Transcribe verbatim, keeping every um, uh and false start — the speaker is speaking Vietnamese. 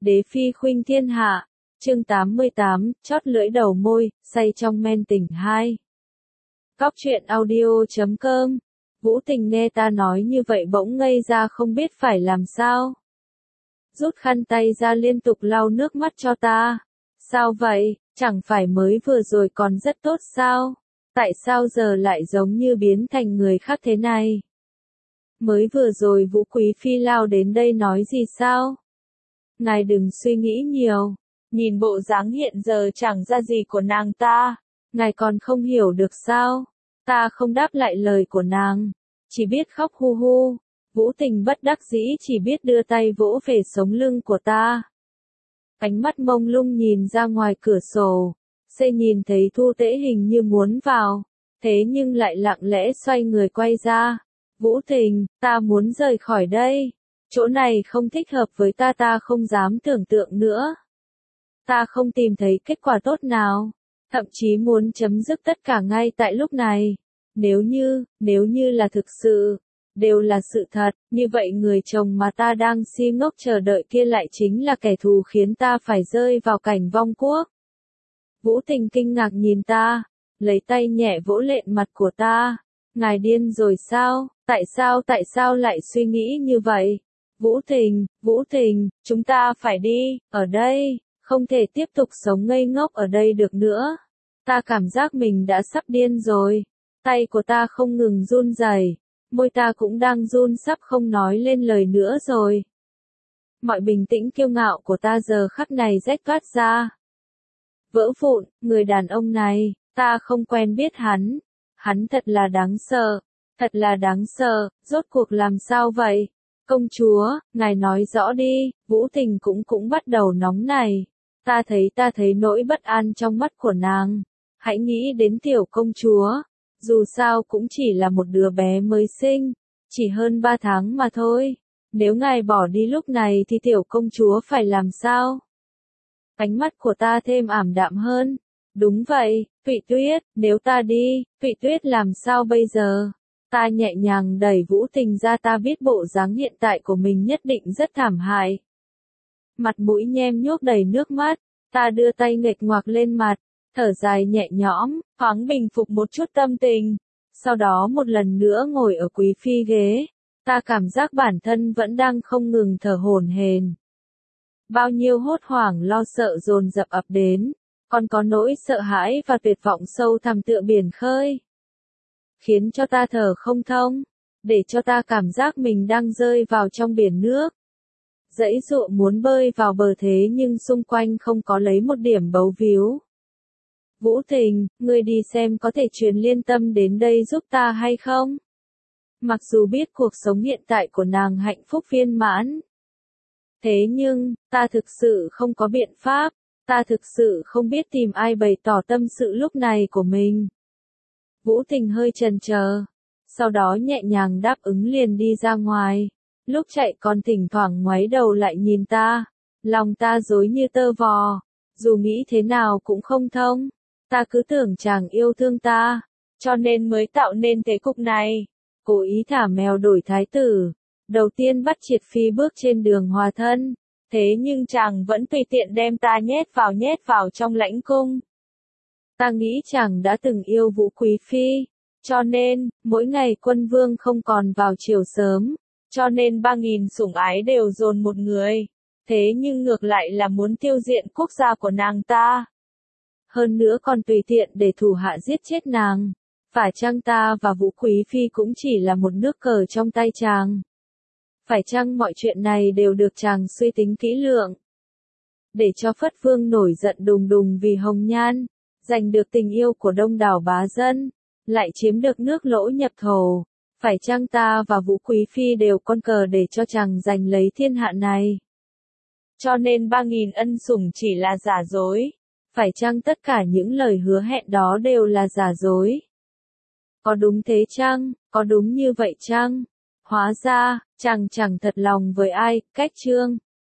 Đế phi khuynh thiên hạ, chương tám mươi tám, chót lưỡi đầu môi, say trong men tình hai. Cóc truyện audio chấm com. Vũ Tình nghe ta nói như vậy bỗng ngây ra không biết phải làm sao. Rút khăn tay ra liên tục lau nước mắt cho ta. Sao vậy, chẳng phải mới vừa rồi còn rất tốt sao? Tại sao giờ lại giống như biến thành người khác thế này? Mới vừa rồi Vũ Quý Phi lao đến đây nói gì sao? Ngài đừng suy nghĩ nhiều, nhìn bộ dáng hiện giờ chẳng ra gì của nàng ta, ngài còn không hiểu được sao? Ta không đáp lại lời của nàng, chỉ biết khóc hu hu. Vũ Tình bất đắc dĩ chỉ biết đưa tay vỗ về sống lưng của ta. Ánh mắt mông lung nhìn ra ngoài cửa sổ, Xê nhìn thấy Thu Tễ hình như muốn vào, thế nhưng lại lặng lẽ xoay người quay ra. Vũ Tình, ta muốn rời khỏi đây. Chỗ này không thích hợp với ta, ta không dám tưởng tượng nữa. Ta không tìm thấy kết quả tốt nào, thậm chí muốn chấm dứt tất cả ngay tại lúc này. Nếu như, nếu như là thực sự, đều là sự thật, như vậy người chồng mà ta đang si ngốc chờ đợi kia lại chính là kẻ thù khiến ta phải rơi vào cảnh vong quốc. Vũ Tình kinh ngạc nhìn ta, lấy tay nhẹ vỗ lên mặt của ta. Ngài điên rồi sao? Tại sao tại sao lại suy nghĩ như vậy? Vũ Tình, Vũ Tình, chúng ta phải đi, ở đây, không thể tiếp tục sống ngây ngốc ở đây được nữa. Ta cảm giác mình đã sắp điên rồi. Tay của ta không ngừng run rẩy, môi ta cũng đang run sắp không nói lên lời nữa rồi. Mọi bình tĩnh kiêu ngạo của ta giờ khắc này rách toát ra. Vỡ vụn, người đàn ông này, ta không quen biết hắn. Hắn thật là đáng sợ, thật là đáng sợ, rốt cuộc làm sao vậy? Công chúa, ngài nói rõ đi. Vũ Tình cũng cũng bắt đầu nóng này. Ta thấy ta thấy nỗi bất an trong mắt của nàng. Hãy nghĩ đến tiểu công chúa, dù sao cũng chỉ là một đứa bé mới sinh, chỉ hơn ba tháng mà thôi. Nếu ngài bỏ đi lúc này thì tiểu công chúa phải làm sao? Ánh mắt của ta thêm ảm đạm hơn. Đúng vậy, Thụy Tuyết, nếu ta đi, Thụy Tuyết làm sao bây giờ? Ta nhẹ nhàng đẩy Vũ Tình ra, ta biết bộ dáng hiện tại của mình nhất định rất thảm hại. Mặt mũi nhem nhuốc đầy nước mắt, ta đưa tay nghệch ngoạc lên mặt, thở dài nhẹ nhõm, thoáng bình phục một chút tâm tình. Sau đó một lần nữa ngồi ở quý phi ghế, ta cảm giác bản thân vẫn đang không ngừng thở hổn hển. Bao nhiêu hốt hoảng lo sợ dồn dập ập đến, còn có nỗi sợ hãi và tuyệt vọng sâu thẳm tựa biển khơi, khiến cho ta thở không thông, để cho ta cảm giác mình đang rơi vào trong biển nước. Giãy giụa muốn bơi vào bờ thế nhưng xung quanh không có lấy một điểm bấu víu. Vũ Tình, ngươi đi xem có thể truyền Liên Tâm đến đây giúp ta hay không? Mặc dù biết cuộc sống hiện tại của nàng hạnh phúc viên mãn, thế nhưng, ta thực sự không có biện pháp, ta thực sự không biết tìm ai bày tỏ tâm sự lúc này của mình. Vũ Tình hơi chần chờ, sau đó nhẹ nhàng đáp ứng liền đi ra ngoài. Lúc chạy còn thỉnh thoảng ngoái đầu lại nhìn ta, lòng ta rối như tơ vò, dù nghĩ thế nào cũng không thông. Ta cứ tưởng chàng yêu thương ta, cho nên mới tạo nên thế cục này, cố ý thả mèo đổi thái tử. Đầu tiên bắt Triệt Phi bước trên đường hòa thân, thế nhưng chàng vẫn tùy tiện đem ta nhét vào nhét vào trong lãnh cung. Ta nghĩ chàng đã từng yêu Vũ Quý Phi, cho nên, mỗi ngày quân vương không còn vào chiều sớm, cho nên ba nghìn sủng ái đều dồn một người, thế nhưng ngược lại là muốn tiêu diệt quốc gia của nàng ta. Hơn nữa còn tùy tiện để thủ hạ giết chết nàng. Phải chăng ta và Vũ Quý Phi cũng chỉ là một nước cờ trong tay chàng? Phải chăng mọi chuyện này đều được chàng suy tính kỹ lưỡng? Để cho Phất Vương nổi giận đùng đùng vì hồng nhan, giành được tình yêu của đông đảo bá dân, lại chiếm được nước lỗ nhập thổ. Phải chăng ta và Vũ Quý Phi đều con cờ để cho chàng giành lấy thiên hạ này? Cho nên ba nghìn ân sủng chỉ là giả dối. Phải chăng tất cả những lời hứa hẹn đó đều là giả dối? Có đúng thế chăng? Có đúng như vậy chăng? Hóa ra, chàng chẳng thật lòng với ai. Cách chương